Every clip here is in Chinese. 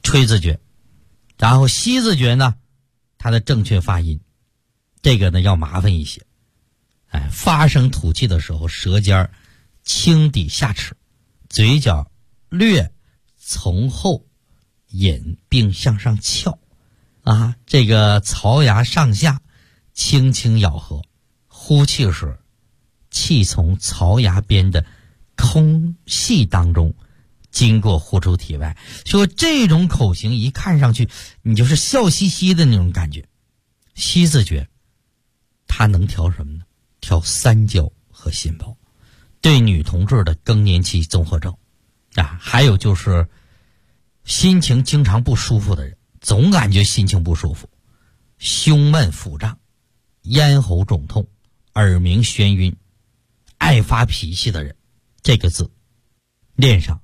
吹字诀。然后吸字诀呢，它的正确发音，这个呢要麻烦一些。发声吐气的时候，舌尖轻抵下齿，嘴角略从后引并向上翘这个槽牙上下轻轻咬合，呼气时气从槽牙边的空隙当中经过呼出体外。说这种口型一看上去你就是笑嘻嘻的那种感觉。吸字诀它能调什么呢？调三焦和心包，对女同志的更年期综合症还有就是心情经常不舒服的人，总感觉心情不舒服，胸闷腹胀，咽喉肿痛，耳鸣眩晕，爱发脾气的人，这个字练上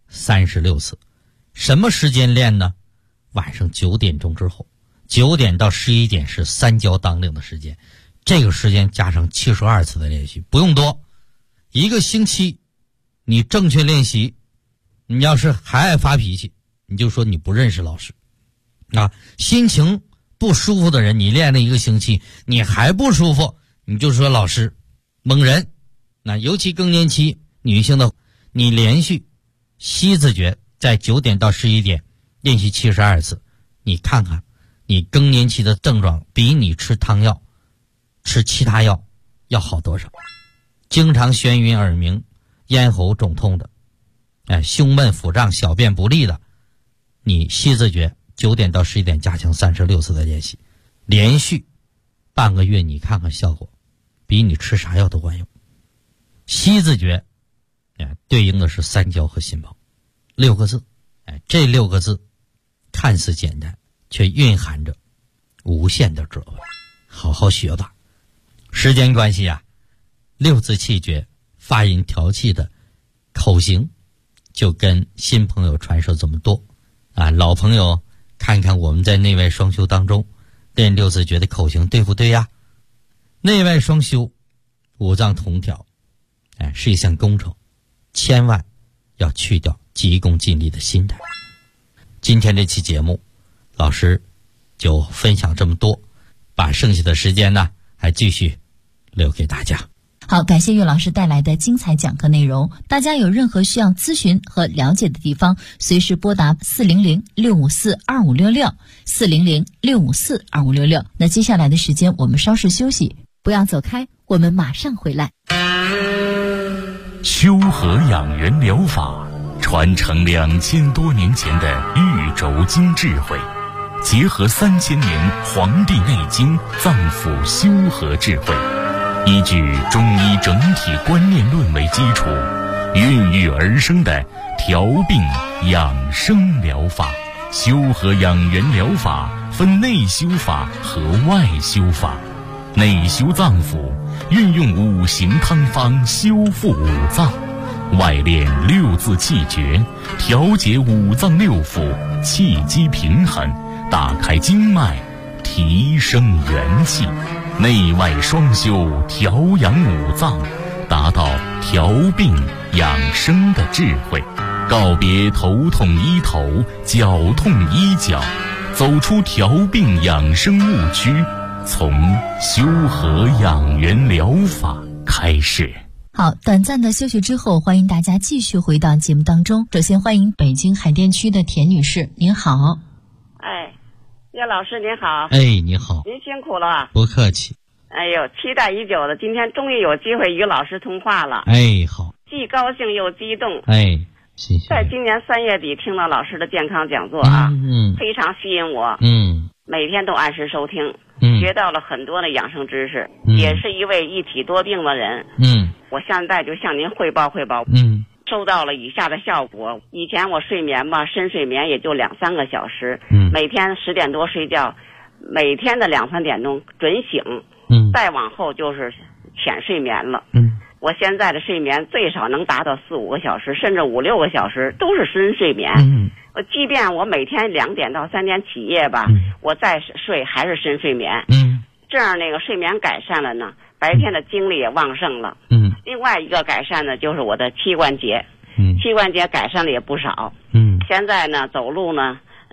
36次。什么时间练呢？晚上9点钟之后，9点到11点是三焦当令的时间，这个时间加上72次的练习，不用多，一个星期你正确练习。你要是还爱发脾气，你就说你不认识老师心情不舒服的人，你练了1个星期你还不舒服，你就说老师蒙人。尤其更年期女性的，你连续吸字诀在9点到11点练习72次，你看看你更年期的症状比你吃汤药吃其他药要好多少。经常眩晕耳鸣咽喉肿痛的胸闷腹胀小便不利的，你吸字诀9点到11点加强36次的练习，连续半个月，你看看效果比你吃啥药都管用。吸字诀对应的是三焦和心包，6个字这6个字看似简单，却蕴含着无限的智慧，好好学吧。时间关系6字气诀发音调气的口型就跟新朋友传授这么多老朋友看看我们在内外双修当中练6字诀的口型对不对呀？内外双修五脏同调是一项工程，千万要去掉急功近利的心态。今天这期节目老师就分享这么多，把剩下的时间呢还继续留给大家。 好，感谢岳老师带来的精彩讲课内容。大家有任何需要咨询和了解的地方，随时拨打400-654-2566，400-654-2566。那接下来的时间我们稍事休息，不要走开，我们马上回来。 修和养元疗法传承2000多年前的玉轴经智慧，结合3000年《黄帝内经》脏腑修和智慧，依据中医整体观念论为基础，孕育而生的调病养生疗法。修和养元疗法分内修法和外修法。内修脏腑，运用5行汤方修复五脏；外练6字气诀，调节五脏六腑，气机平衡，打开经脉，提升元气。内外双修，调养五脏，达到调病养生的智慧。告别头痛医头，脚痛医脚，走出调病养生误区，从修和养元疗法开始。 好，短暂的休息之后，欢迎大家继续回到节目当中。首先欢迎北京海淀区的田女士，您好。 岳老师您好。 你好。 您辛苦了。 不客气。 哎呦，期待已久的今天终于有机会与老师通话了。 好。 既高兴又激动。 谢谢。 在今年3月底听到老师的健康讲座非常吸引我。每天都按时收听。学到了很多的养生知识。也是一位一体多病的人。我现在就向您汇报。收到了以下的效果。以前我睡眠深睡眠也就2-3个小时。每天10点多睡觉，每天的2-3点钟准醒。再往后就是浅睡眠了。我现在的睡眠最少能达到4-5个小时，甚至5-6个小时都是深睡眠。即便我每天2点到3点起夜我再睡还是深睡眠。这样那个睡眠改善了呢，白天的精力也旺盛了。另外一个改善呢，就是我的膝关节。膝关节改善了也不少。现在呢走路呢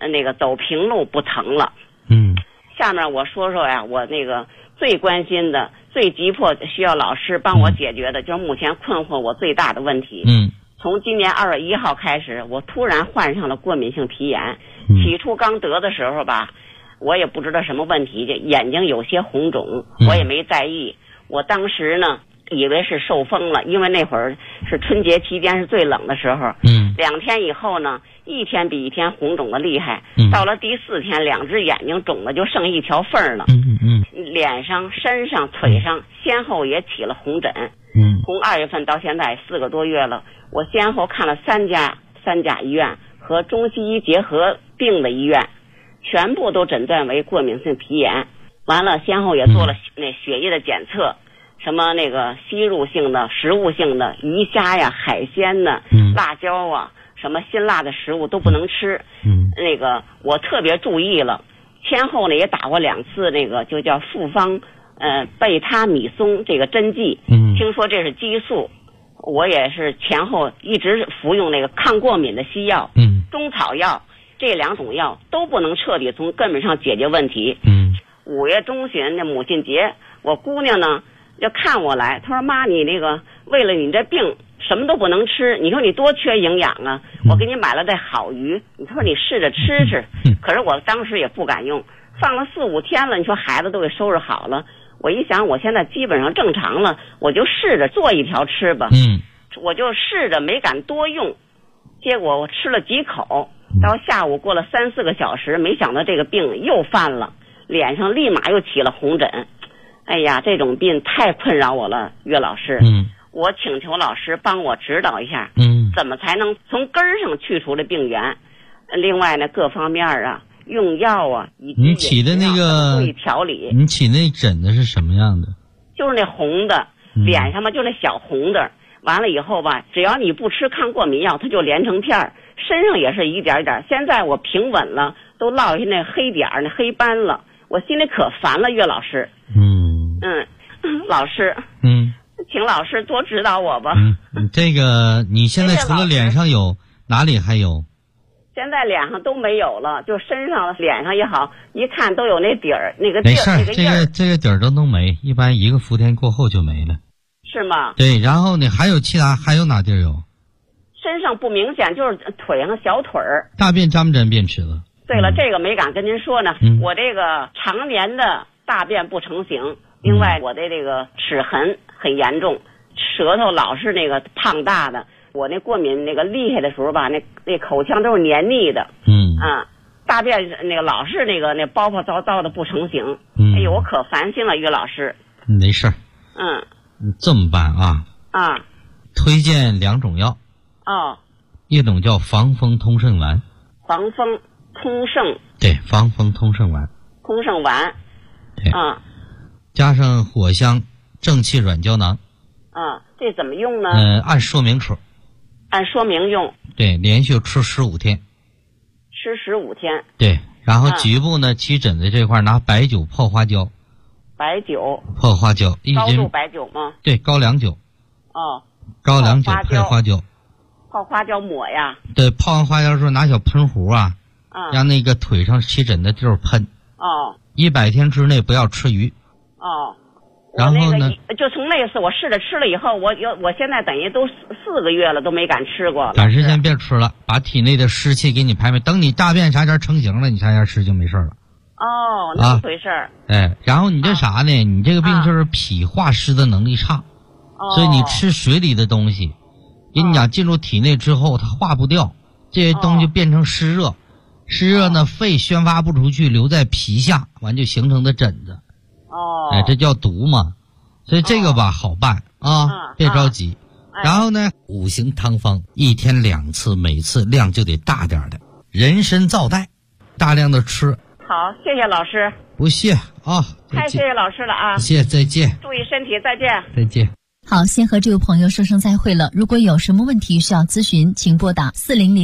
那个走平路不疼了。下面我说说呀，我那个最关心的、最急迫需要老师帮我解决的，就是目前困惑我最大的问题。从今年2月1号开始，我突然患上了过敏性皮炎。起初刚得的时候吧，我也不知道什么问题，眼睛有些红肿，我也没在意。我当时呢，以为是受风了，因为那会儿是春节期间是最冷的时候。2天以后呢，一天比一天红肿的厉害。到了第4天，2只眼睛肿的就剩一条缝了。脸上、身上、腿上先后也起了红疹。从2月份到现在4个多月了，我先后看了3家医院和中西医结合并的医院，全部都诊断为过敏性皮炎。完了，先后也做了那血液的检测，什么那个吸入性的、食物性的鱼虾呀、海鲜呢、辣椒啊，什么辛辣的食物都不能吃。那个我特别注意了，先后呢也打过2次那个就叫复方贝他米松这个针剂。听说这是激素，我也是前后一直服用那个抗过敏的西药。中草药这2种药都不能彻底从根本上解决问题。5月中旬那母亲节，我姑娘呢就看我来，她说妈，你那个为了你这病什么都不能吃，你说你多缺营养啊，我给你买了这好鱼，你说你试着吃吃。可是我当时也不敢用，放了4、5天了，你说孩子都给收拾好了，我一想我现在基本上正常了，我就试着做一条吃吧。我就试着没敢多用，结果我吃了几口，到下午过了3、4个小时，没想到这个病又犯了，脸上立马又起了红疹。哎呀，这种病太困扰我了，岳老师。我请求老师帮我指导一下，怎么才能从根儿上去除这病源？另外呢，各方面啊，用药啊，以及你起的那个注意调理。 你起那疹子是什么样的？ 就是那红的，脸上嘛就那小红的。完了以后吧，只要你不吃抗过敏药，它就连成片儿，身上也是一点点。现在我平稳了，都落下那黑点儿、那黑斑了，我心里可烦了，岳老师。老师，请老师多指导我吧。 这个你现在除了脸上有，哪里还有？ 现在脸上都没有了，就身上、脸上也好，一看都有那底儿、那个地儿、那个印儿。 这个底儿都能没，一般1个伏天过后就没了。 是吗？ 对，然后你还有还有哪地儿有？ 身上不明显，就是腿上小腿儿。 大便沾不沾便池子？ 对了，这个没敢跟您说呢。我这个常年的大便不成形，另外我的这个齿痕很严重，舌头老是那个胖大的。我那过敏那个厉害的时候吧，那口腔都是黏腻的。大便那个老是那包泡糟糟的不成形。哎呦，我可烦心了，岳老师。 没事儿。你这么办啊？推荐2种药。一种叫防风通圣丸。 防风通圣。 对，防风通圣丸。 通圣丸。 对。加上藿香正气软胶囊。 这怎么用呢？ 按说明吃。 按说明用。 对，连续吃15天。 吃15天。 对，然后局部呢，起疹子这块拿白酒泡花椒。 白酒泡花椒1斤。 高度白酒吗？ 对，高粱酒。高粱酒配花椒。 泡花椒抹呀？ 对，泡完花椒之后拿小喷壶让那个腿上起疹的地儿喷。100天之内不要吃鱼。然后呢？ 就从那次我试着吃了以后，我现在等于都4个月了，都没敢吃过。 短时间别吃了，把体内的湿气给你排没。等你大便啥前成型了，你啥前吃就没事了。 那么回事儿。 然后你这啥呢？你这个病就是脾化湿的能力差，所以你吃水里的东西，跟你讲进入体内之后它化不掉，这些东西变成湿热，湿热呢肺宣发不出去，留在皮下，完就形成的疹子。这叫毒嘛。所以这个吧好办别着急。然后呢，5行汤方1天2次，每次量就得大点的。人参皂苷，大量的吃。 好，谢谢老师。 不谢太谢谢老师了啊！ 谢谢，再见。 注意身体，再见。 再见。 好，先和这位朋友说声再会了。如果有什么问题需要咨询，请拨打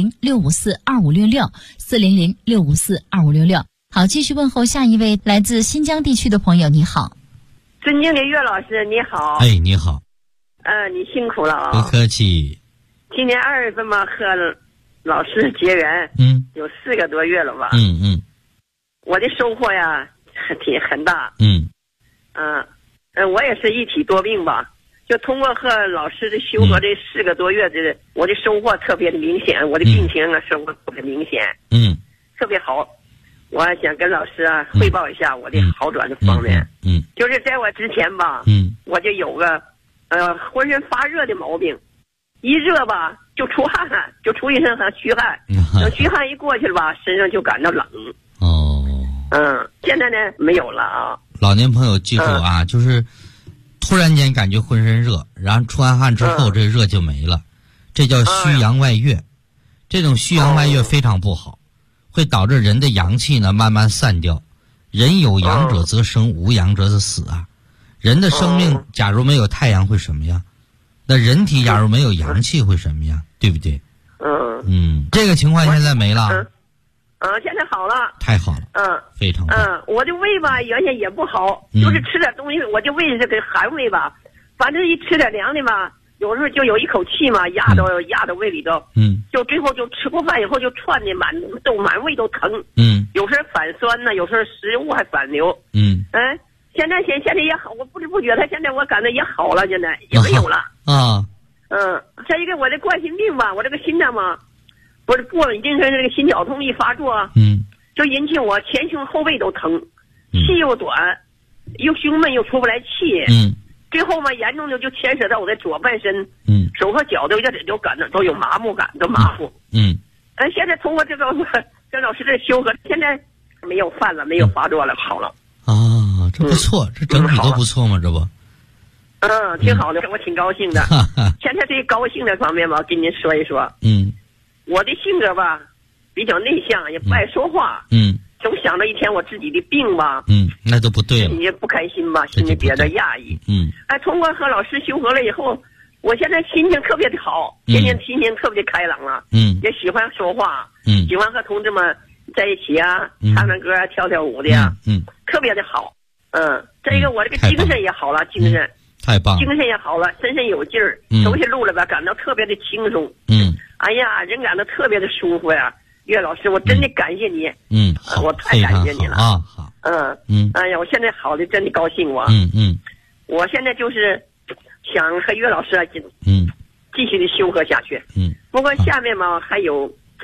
400-654-2566 400-654-2566。好，继续问候下一位来自新疆地区的朋友。你好， 尊敬的岳老师，你好。 你好。 你辛苦了啊。 不客气。 今年2月份嘛，和老师结缘，有4个多月了吧，我的收获呀很大，我也是一体多病吧，就通过和老师的修和这4个多月的，我的收获特别的明显，我的病情啊收获特别明显，特别好。我想跟老师啊汇报一下我的好转的方面，就是在我之前吧，我就有个浑身发热的毛病，一热吧就出汗，就出一身汗虚汗，等虚汗一过去了吧，身上就感到冷。现在呢没有了啊。 老年朋友记住啊，就是突然间感觉浑身热，然后出完汗之后这热就没了，这叫虚阳外越。这种虚阳外越非常不好，会导致人的阳气呢慢慢散掉。人有阳者则生，无阳者则死啊。人的生命假如没有太阳会什么样？那人体假如没有阳气会什么样？对不对？这个情况现在没了。 现在好了， 太好了，非常好。 我的胃吧原先也不好，就是吃点东西，我就胃是个寒胃吧，反正一吃点凉的吧，有时候就有一口气嘛压到胃里头，就最后就吃过饭以后就窜的满胃都疼，有时候反酸呢，有时候食物还反流，现在也好，我不知不觉他现在我感觉也好了，现在也没有了再一个我这冠心病吧，我这个心脏嘛。不是过了已经是这个心绞痛一发作，就引起我前胸后背都疼，气又短，又胸闷又出不来气，最后嘛严重的就牵扯到我的左半身，手和脚都感到都有麻木感，都麻木。现在通过这个跟老师这修和，现在没有犯了，没有发作了，好了。 这不错，这整体都不错嘛，这不。 挺好的，我挺高兴的。现在这高兴的方面吧，跟您说一说。我的性格吧，比较内向，也不爱说话。总想着一天我自己的病吧。 那都不对了。 心里不开心吧，心里觉得压抑。通过和老师修和了以后，我现在心情特别的好，天天心情特别的开朗了。也喜欢说话。喜欢和同志们在一起啊，唱唱歌啊，跳跳舞的呀。特别的好。再一个我这个精神也好了，精神。 太棒了。 精神也好了，身上有劲儿，走起路来吧，感到特别的轻松。哎呀，人感到特别的舒服呀！岳老师，我真的感谢你。我太感谢你了啊！好。 哎呀，我现在好的真的高兴我。我现在就是想和岳老师继续的修和下去。不过下面嘛还有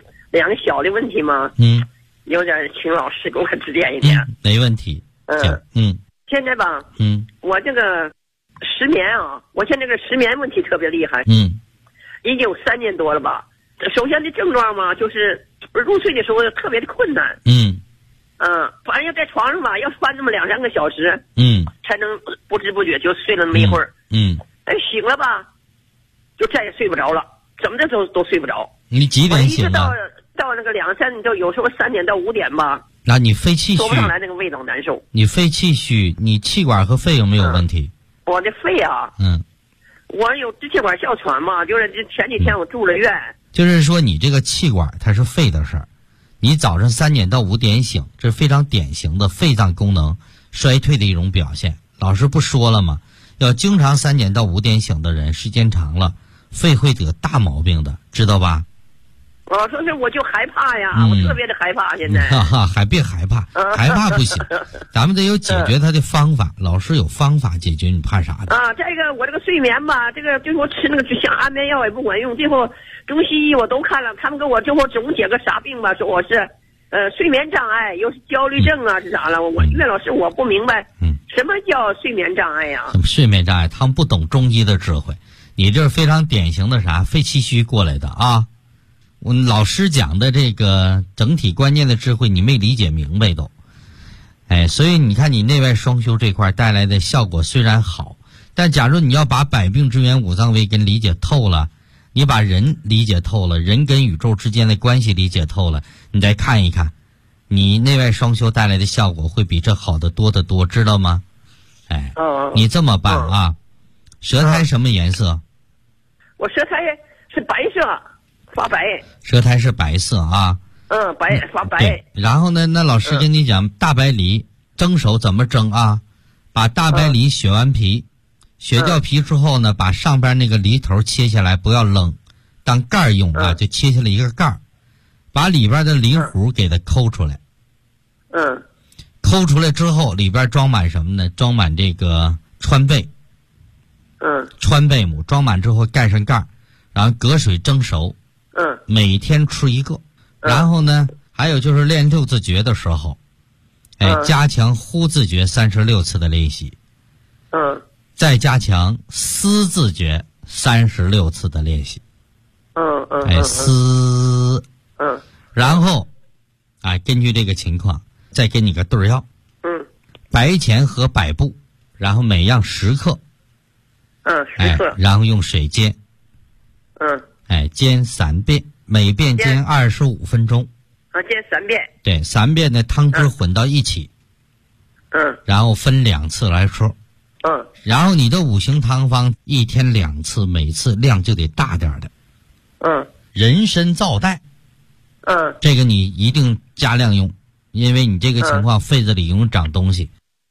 2个小的问题嘛。有点请老师给我指点一点。 没问题。 现在吧。我这个失眠啊，我现在这个失眠问题特别厉害。已经有3年多了吧。首先的症状嘛，就是入睡的时候特别的困难。反正要在床上吧，要翻那么2-3个小时，才能不知不觉就睡了那么一会儿。醒了吧，就再也睡不着了，怎么的都睡不着。 你几点醒了？到那个2-3，就有时候3点到5点吧。 那你肺气虚， 说不上来那个胃老难受。 你肺气虚，你气管和肺有没有问题？ 我的肺啊。我有支气管哮喘嘛，就是前几天我住了院。 就是说你这个气管它是肺的事儿，你早上3点到5点醒，这是非常典型的肺脏功能衰退的一种表现。老师不说了吗？要经常3点到5点醒的人，时间长了，肺会得大毛病的，知道吧？ 说是我就害怕呀，我特别的害怕现在。 还别害怕，害怕不行，咱们得有解决它的方法。老师有方法解决，你怕啥的？ 再一个我这个睡眠吧，这个最后吃那个像安眠药也不管用，最后中西医我都看了，他们跟我最后总结个啥病吧，说我是睡眠障碍，又是焦虑症啊，是啥了？岳老师我不明白，什么叫睡眠障碍呀？ 睡眠障碍，他们不懂中医的智慧。你这是非常典型的啥肺气虚过来的啊。我老师讲的这个整体关键的智慧你没理解明白都。所以你看你内外双修这块带来的效果虽然好，但假如你要把百病之源五脏为根理解透了，你把人理解透了，人跟宇宙之间的关系理解透了，你再看一看你内外双修带来的效果会比这好得多得多，知道吗？你这么办啊。舌苔什么颜色？ 我舌苔是白色发白。 舌苔是白色啊。 白发白。 然后呢，那老师跟你讲，大白梨蒸熟怎么蒸啊？把大白梨削完皮，削掉皮之后呢，把上边那个梨头切下来，不要扔，当盖儿用啊，就切下来一个盖儿， 把里边的磷糊给它抠出来。抠出来之后，里边装满什么呢？装满这个川贝。川贝母装满之后盖上盖，然后隔水蒸熟。每天吃一个。然后呢，还有就是练六字诀的时候，加强呼字诀36次的练习。再加强思字诀36次的练习。思。然后，根据这个情况，再给你个对药。白钱和百步，然后每样10克。 10克。 然后用水煎。煎3遍，每遍煎25分钟。 煎3遍。 对，3遍的汤汁混到一起。然后分2次来吃。然后你的5行汤方1天2次，每次量就得大点的。人参皂带。这个你一定加量用，因为你这个情况肺子里容易长东西。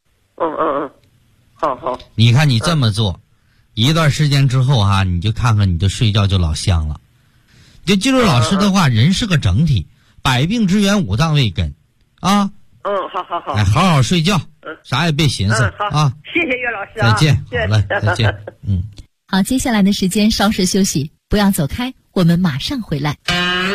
好。 你看你这么做，一段时间之后你就看看你就睡觉就老香了。就记住老师的话，人是个整体，百病之源5脏未根啊。 好。 好好睡觉，啥也别寻思啊。 谢谢岳老师再见。好嘞，再见。 好，接下来的时间稍事休息，不要走开，我们马上回来。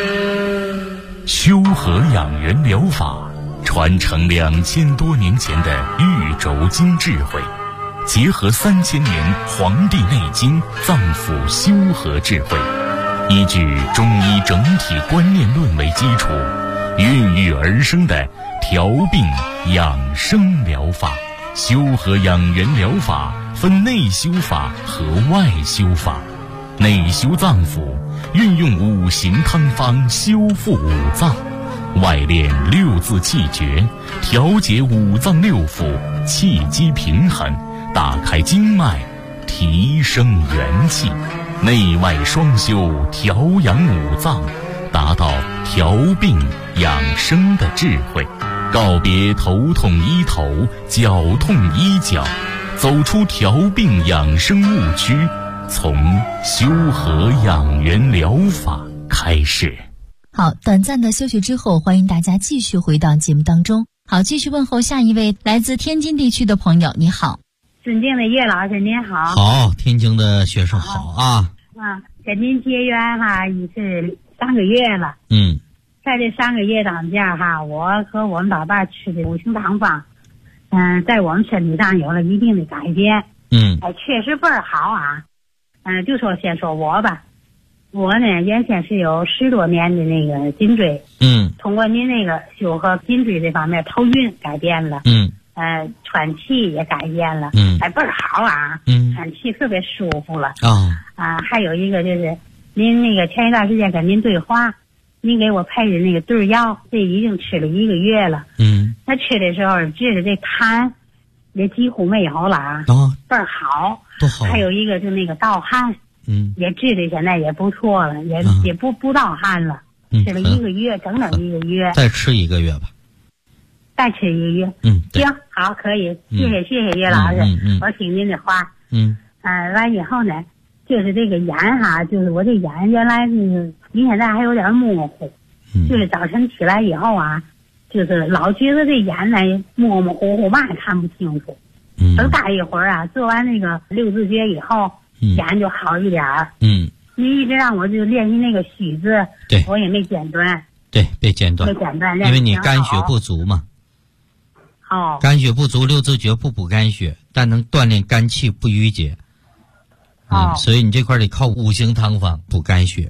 修和养元疗法传承2000多年前的玉轴经智慧，结合3000年《黄帝内经》脏腑修和智慧，依据中医整体观念论为基础，孕育而生的调病养生疗法。修和养元疗法分内修法和外修法。内修脏腑，运用5行汤方修复5脏；外练6字气诀，调节5脏6腑，气机平衡，打开经脉，提升元气。内外双修，调养5脏，达到调病养生的智慧。告别头痛医头，脚痛医脚，走出调病养生误区，从修和养元疗法开始。 好，短暂的休息之后，欢迎大家继续回到节目当中。好，继续问候下一位来自天津地区的朋友，你好。 尊敬的岳老师您好。 好，天津的学生好啊。 跟您结缘已是3个月了。在这3个月当下我和我们老伴吃的5行汤方，在我们身体上有了一定的改变。确实倍儿好啊。就说先说我吧，我呢原先是有10多年的那个颈椎。通过您那个修和颈椎这方面，头晕改变了。喘气也改变了。倍儿好啊。喘气特别舒服了。还有一个就是您那个前一段时间跟您对话，您给我配的那个对药，这已经吃了1个月了。他吃的时候治的这痰也几乎没有了。倍儿好。 多好。 还有一个就那个盗汗，也治的现在也不错了，也不盗汗了。吃了1个月，整整1个月。 再吃1个月吧。 再吃1个月。行，好，可以。谢谢岳老师。我听您的话。完以后呢，就是这个眼就是我这眼原来是你现在还有点模糊。就是早晨起来以后就是老觉得这眼呢模模糊糊，嘛也看不清楚。等大一会儿做完那个6字诀以后，眼就好一点儿。你一直让我就练习那个虚字， 对， 我也没间断。 对，别间断，因为你肝血不足嘛。肝血不足，6字诀不补肝血，但能锻炼肝气不郁结。所以你这块得靠5行汤方补肝血。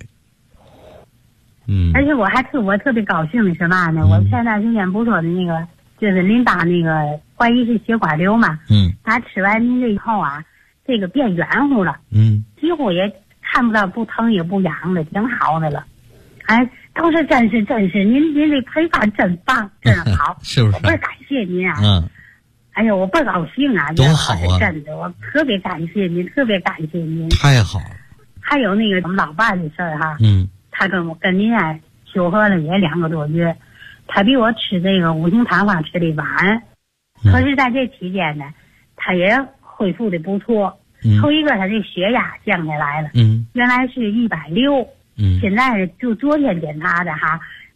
而且我特别高兴的是嘛呢？我前段时间不说的那个，就是您爸那个怀疑是血管瘤嘛。他吃完您这以后这个变圆乎了。几乎也看不到不疼也不痒的，挺好的了。都是真是，您这配方真棒，真好。 是不是？ 我倍儿感谢您哎呦，我倍儿高兴多好啊！ 真的，我特别感谢您，特别感谢您。 太好了。 还有那个我们老伴的事儿他跟您修和了也2个多月，他比我吃这个5行汤方吃的晚，可是在这期间呢，他也恢复的不错。头一个他这血压降下来了。原来是160。现在就昨天检查的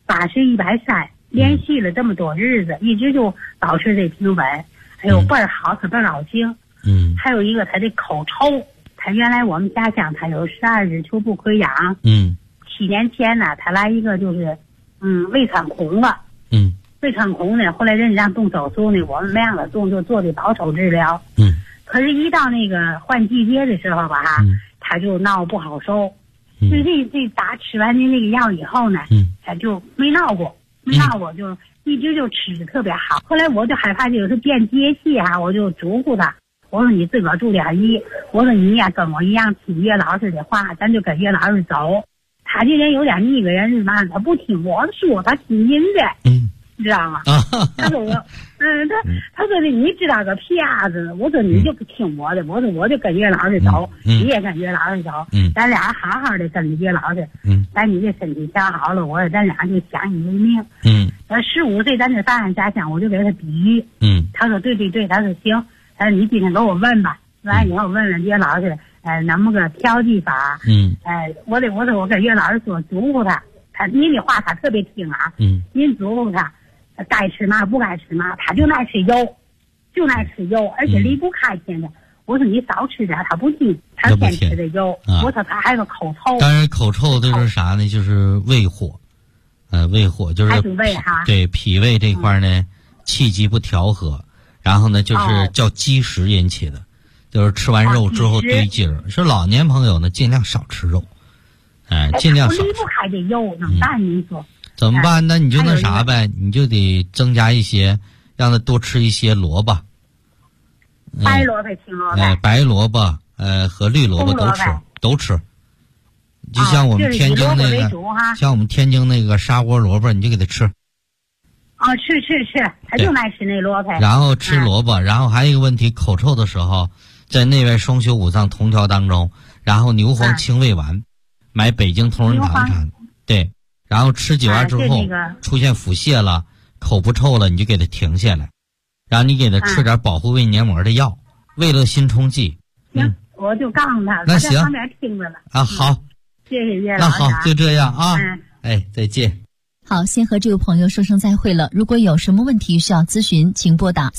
80、130，连续了这么多日子，一直就保持这平稳。哎呦，倍儿好，可倍儿高兴。还有一个他的口臭，他原来我们家乡他有12指球部溃疡。7年前呢，他来一个就是胃穿孔了。胃穿孔呢，后来人家让动手术呢，我们没让他动，就做的保守治疗。可是，一到那个换季节的时候吧，他就闹不好受。就这打吃完的那个药以后呢，他就没闹过，就一直就吃的特别好。后来我就害怕就是变节气哈，我就嘱咐他，我说你自个儿注点意，我说你呀跟我一样听岳老师的话，咱就跟岳老师走。他这人有点那个人是嘛，他不听我说，他听您的。你知道吗？他说我，他说的你知道个屁鸭子。我说你就听我的，我就跟岳老师走，你也跟岳老师走，咱俩好好的跟着岳老师，咱你这身体调好了，我说咱俩就相依为命。15岁咱就上俺家乡，我就给他比喻。他说对，他说行，他说你今天给我问吧，完以后问问岳老师，能不能调剂法？我说我跟岳老师说嘱咐他您的话他特别听啊。您嘱咐他。该吃嘛不该吃嘛，他就爱吃油，而且离不开现在。我说你少吃点，他不听，他偏吃的油。我说他还有口臭。 当然口臭就是啥呢？就是胃火，胃火就是还是胃哈。 对，脾胃这块呢，气机不调和，然后呢就是叫积食引起的，就是吃完肉之后堆积儿。说老年朋友呢，尽量少吃肉，尽量少吃。 离不开这油，怎么办？您说？ 怎么办呢？你就那啥呗，你就得增加一些，让他多吃一些萝卜。 白萝卜、青萝卜。 白萝卜和绿萝卜都吃。就像我们天津那个，像我们天津那个砂锅萝卜，你就给他吃。 吃，他就爱吃那萝卜。 然后吃萝卜，然后还有一个问题，口臭的时候，在内外双修五脏同调当中，然后牛黄清胃丸，买北京同仁堂产，对。然后吃几丸之后，出现腹泻了，口不臭了，你就给他停下来，然后你给他吃点保护胃黏膜的药，胃乐心冲剂。 行，我就告诉他， 那行， 在旁边听着了。 好， 谢谢岳老师。 那好，就这样啊。再见。 好，先和这位朋友说声再会了。如果有什么问题需要咨询，请拨打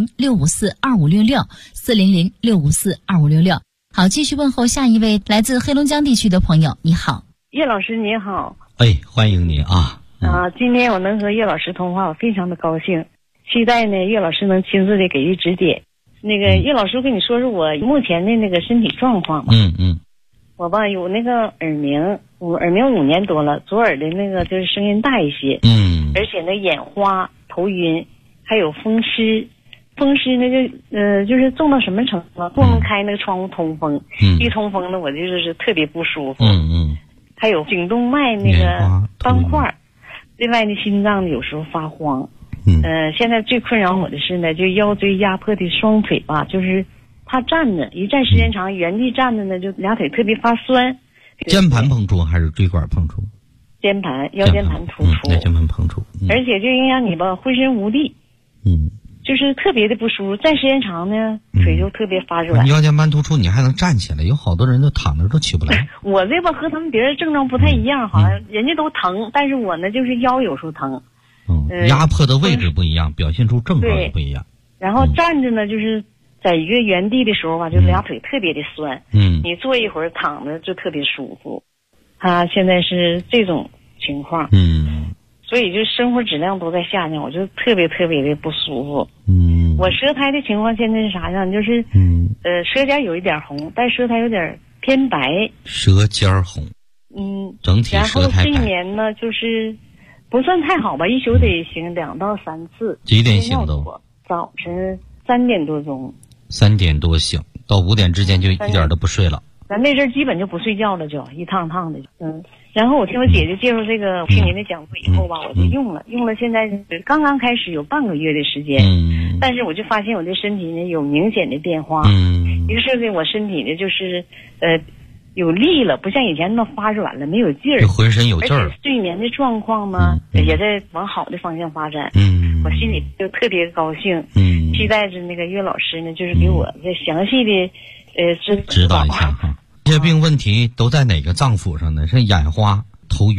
400-654-2566，400-654-2566。好，继续问候下一位来自黑龙江地区的朋友。你好， 岳老师你好。 欢迎你啊！ 今天我能和岳老师通话，我非常的高兴，期待呢岳老师能亲自的给予指点。那个岳老师，我跟你说说我目前的那个身体状况吧。我吧有那个耳鸣5年多了，左耳的那个就是声音大一些。而且呢眼花、头晕，还有风湿。风湿呢就是重到什么程度？不能开那个窗户通风。一通风呢，我就是特别不舒服。还有颈动脉那个斑块，另外呢心脏呢有时候发慌。现在最困扰我的是呢，就腰椎压迫的双腿吧，就是他站着一站时间长，原地站着呢，就俩腿特别发酸。 肩盘碰触还是椎管碰触？ 腰间盘突出。 肩盘碰触。 而且就影响你吧，浑身无力。就是特别的不舒服，站时间长呢，腿就特别发软。 腰间盘突出，你还能站起来？有好多人都躺着都起不来。 我这吧和他们别的症状不太一样，好像人家都疼，但是我呢就是腰有时候疼。 压迫的位置不一样，表现出症状也不一样。 然后站着呢，就是在一个原地的时候吧，就俩腿特别的酸。你坐一会儿躺着就特别舒服。他现在是这种情况。所以就生活质量都在下降，我就特别的不舒服。我舌苔的情况现在是啥样？就是舌尖有一点红，但舌苔有点偏白。 舌尖红。整体舌苔白。然后睡眠呢，就是不算太好吧，一宿得醒2到3次。 几点醒都？ 早晨3点多钟。 3点多醒，到5点之间就一点都不睡了。 咱那阵基本就不睡觉了，就一趟趟的。然后我听我姐姐介绍这个听您的讲座以后吧，我就用了，现在刚刚开始有半个月的时间。但是我就发现我的身体呢有明显的变化。于是呢我身体呢就是有力了，不像以前那么发软了，没有劲儿， 就浑身有劲儿。 而且睡眠的状况嘛，也在往好的方向发展。我心里就特别高兴。期待着那个岳老师呢，就是给我再详细的指导一下哈。这些病问题都在哪个脏腑上呢？是眼花、头晕、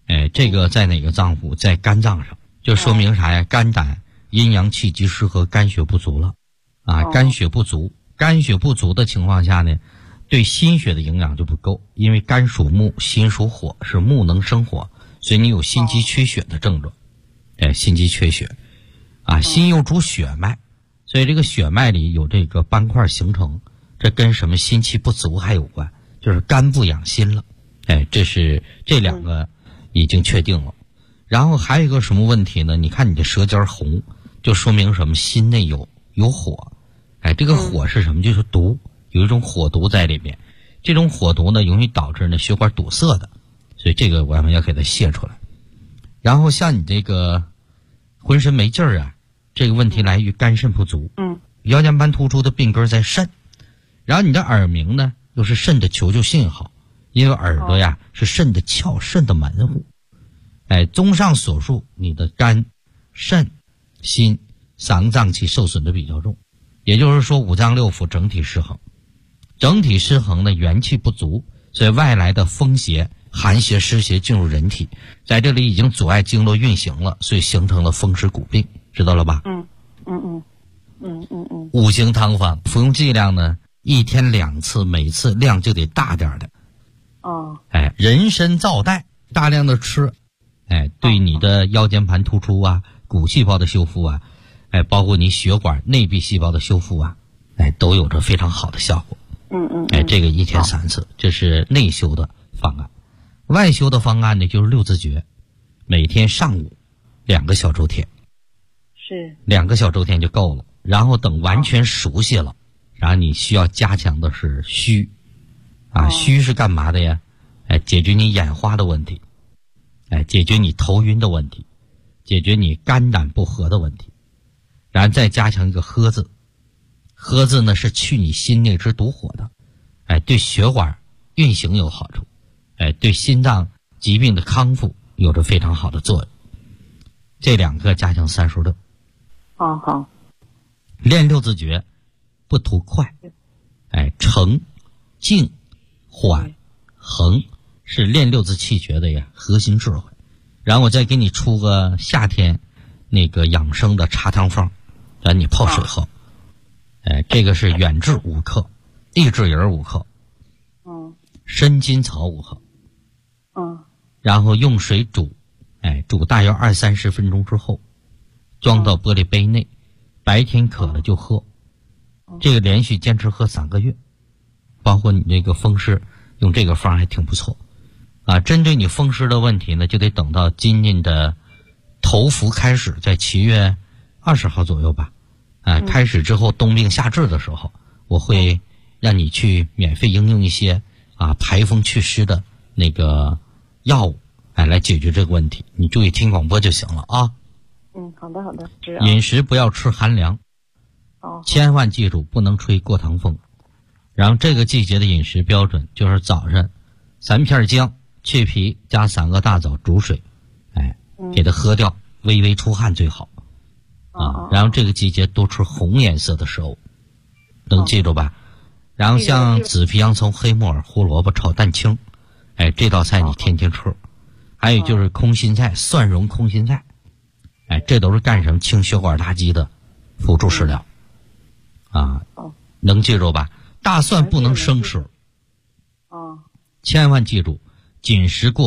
这个在哪个脏腑？在肝脏上，就说明啥呀？肝胆阴阳气机失和，肝血不足了啊！肝血不足，肝血不足的情况下呢，对心血的营养就不够，因为肝属木，心属火，是木能生火，所以你有心肌缺血的症状。心肌缺血啊，心又主血脉，所以这个血脉里有这个斑块形成，这跟什么心气不足还有关，就是肝不养心了。这是这两个已经确定了。然后还有一个什么问题呢？你看你的舌尖红，就说明什么？心内有火。这个火是什么？就是毒，有一种火毒在里面。这种火毒呢，容易导致呢血管堵塞的，所以这个我们要给它泄出来。然后像你这个浑身没劲儿啊，这个问题来于肝肾不足。腰间盘突出的病根在肾，然后你的耳鸣呢又是肾的求救信号，因为耳朵呀是肾的窍，肾的门户。综上所述，你的肝、肾、心三个脏器受损的比较重，也就是说五脏六腑整体失衡。整体失衡的元气不足，所以外来的风邪、寒邪、湿邪进入人体，在这里已经阻碍经络运行了，所以形成了风湿骨病，知道了吧？五行汤方服用剂量呢，1天2次，每次量就得大点的。人参皂苷大量的吃，对你的腰间盘突出啊、骨细胞的修复啊，包括你血管内壁细胞的修复啊，都有着非常好的效果。这个1天3次，这是内修的方案。外修的方案呢，就是6字诀，每天上午2个小周天， 是 2个小周天就够了。然后等完全熟悉了，然后你需要加强的是虚啊，虚是干嘛的呀？解决你眼花的问题，解决你头晕的问题，解决你肝胆不和的问题，然后再加强一个呵字。呵字呢是去你心内之毒火的，对血管运行有好处，对心脏疾病的康复有着非常好的作用。这2个加强36。 好。 练6字诀，不图快，诚、静、缓、恒是练6字气诀的呀核心智慧。然后我再给你出个夏天那个养生的茶汤方，让你泡水喝。这个是远志5克，益智仁5克，参金草5克，然后用水煮，煮大约20-30分钟之后，装到玻璃杯内，白天渴了就喝。这个连续坚持喝3个月，包括你这个风湿用这个方还挺不错啊。针对你风湿的问题呢，就得等到今年的头伏开始，在7月20号左右吧。开始之后冬病夏治的时候，我会让你去免费应用一些排风祛湿的那个药物，来解决这个问题。你注意听广播就行了啊。 好的。 饮食不要吃寒凉，千万记住不能吹过堂风。然后这个季节的饮食标准就是早上3片姜去皮加3个大枣煮水，给它喝掉，微微出汗最好。然后这个季节多吃红颜色的食物，能记住吧？然后像紫皮洋葱、黑木耳、胡萝卜炒蛋清，这道菜你天天吃。还有就是空心菜，蒜蓉空心菜，这都是干什么清血管大积的辅助食疗能记住吧？大蒜不能生吃，千万记住，紧食过